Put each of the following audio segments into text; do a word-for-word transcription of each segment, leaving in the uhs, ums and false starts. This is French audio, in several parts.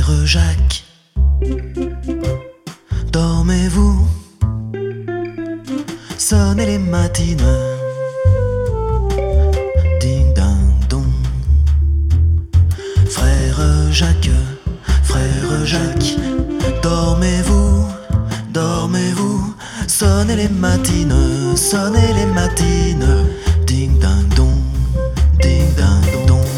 Frère Jacques, dormez-vous, sonnez les matines, ding ding dong. Frère Jacques, frère Jacques, dormez-vous, dormez-vous, sonnez les matines, sonnez les matines, ding ding dong, ding ding dong.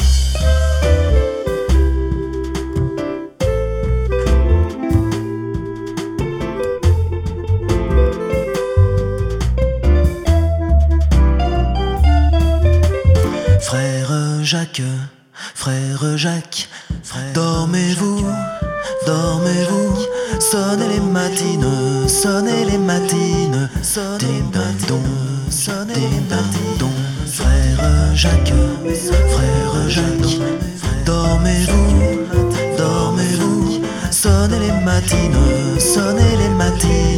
Frère Jacques, frère Jacques, dormez-vous, dormez-vous, sonnez les matines, sonnez les matines, ding ding dong, ding ding dong. Frère Jacques, frère Jacques, dormez-vous, dormez-vous, sonnez les matines, sonnez les matines.